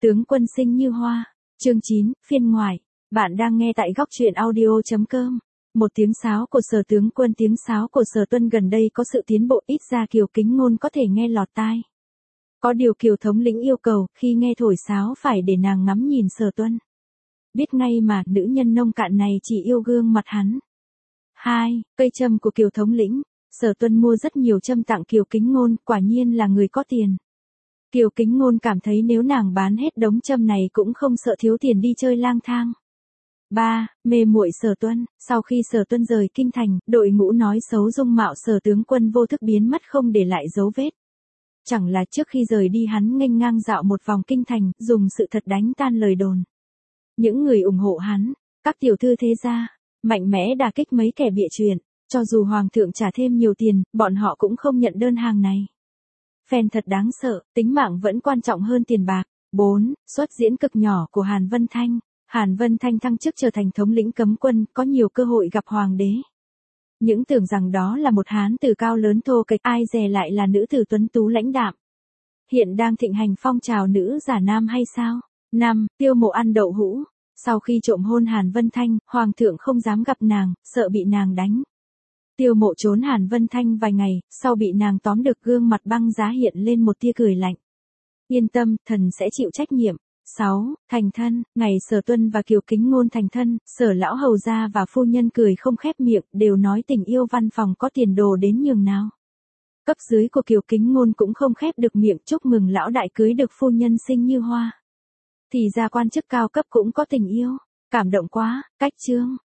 Tướng quân sinh như hoa. Chương 9, phiên ngoại. Bạn đang nghe tại góc truyện audio.com. Một tiếng sáo của Sở tướng quân, tiếng sáo của Sở Tuân gần đây có sự tiến bộ, ít ra Kiều Kính Ngôn có thể nghe lọt tai. Có điều Kiều thống lĩnh yêu cầu, khi nghe thổi sáo phải để nàng ngắm nhìn Sở Tuân. Biết ngay mà, nữ nhân nông cạn này chỉ yêu gương mặt hắn. 2. Cây châm của Kiều thống lĩnh. Sở Tuân mua rất nhiều châm tặng Kiều Kính Ngôn, quả nhiên là người có tiền. Kiều Kính Ngôn cảm thấy nếu nàng bán hết đống châm này cũng không sợ thiếu tiền đi chơi lang thang. 3. Mê muội Sở Tuân. Sau khi Sở Tuân rời kinh thành, đội ngũ nói xấu dung mạo Sở tướng quân vô thức biến mất không để lại dấu vết. Chẳng là trước khi rời đi hắn nghênh ngang dạo một vòng kinh thành, dùng sự thật đánh tan lời đồn. Những người ủng hộ hắn, các tiểu thư thế gia, mạnh mẽ đả kích mấy kẻ bịa chuyện, cho dù hoàng thượng trả thêm nhiều tiền, bọn họ cũng không nhận đơn hàng này. Phèn thật đáng sợ, tính mạng vẫn quan trọng hơn tiền bạc. 4. Xuất diễn cực nhỏ của Hàn Vân Thanh. Hàn Vân Thanh thăng chức trở thành thống lĩnh cấm quân, có nhiều cơ hội gặp hoàng đế. Những tưởng rằng đó là một hán tử cao lớn thô kệch, ai dè lại là nữ tử tuấn tú lãnh đạm. Hiện đang thịnh hành phong trào nữ giả nam hay sao? 5. Tiêu Mộ ăn đậu hũ. Sau khi trộm hôn Hàn Vân Thanh, hoàng thượng không dám gặp nàng, sợ bị nàng đánh. Tiêu Mộ trốn Hàn Vân Thanh vài ngày, sau bị nàng tóm được, gương mặt băng giá hiện lên một tia cười lạnh. Yên tâm, thần sẽ chịu trách nhiệm. 6. Thành thân. Ngày Sở Tuân và Kiều Kính Ngôn thành thân, Sở lão hầu gia và phu nhân cười không khép miệng, đều nói tình yêu văn phòng có tiền đồ đến nhường nào. Cấp dưới của Kiều Kính Ngôn cũng không khép được miệng chúc mừng lão đại cưới được phu nhân xinh như hoa. Thì ra quan chức cao cấp cũng có tình yêu. Cảm động quá. Cách chương.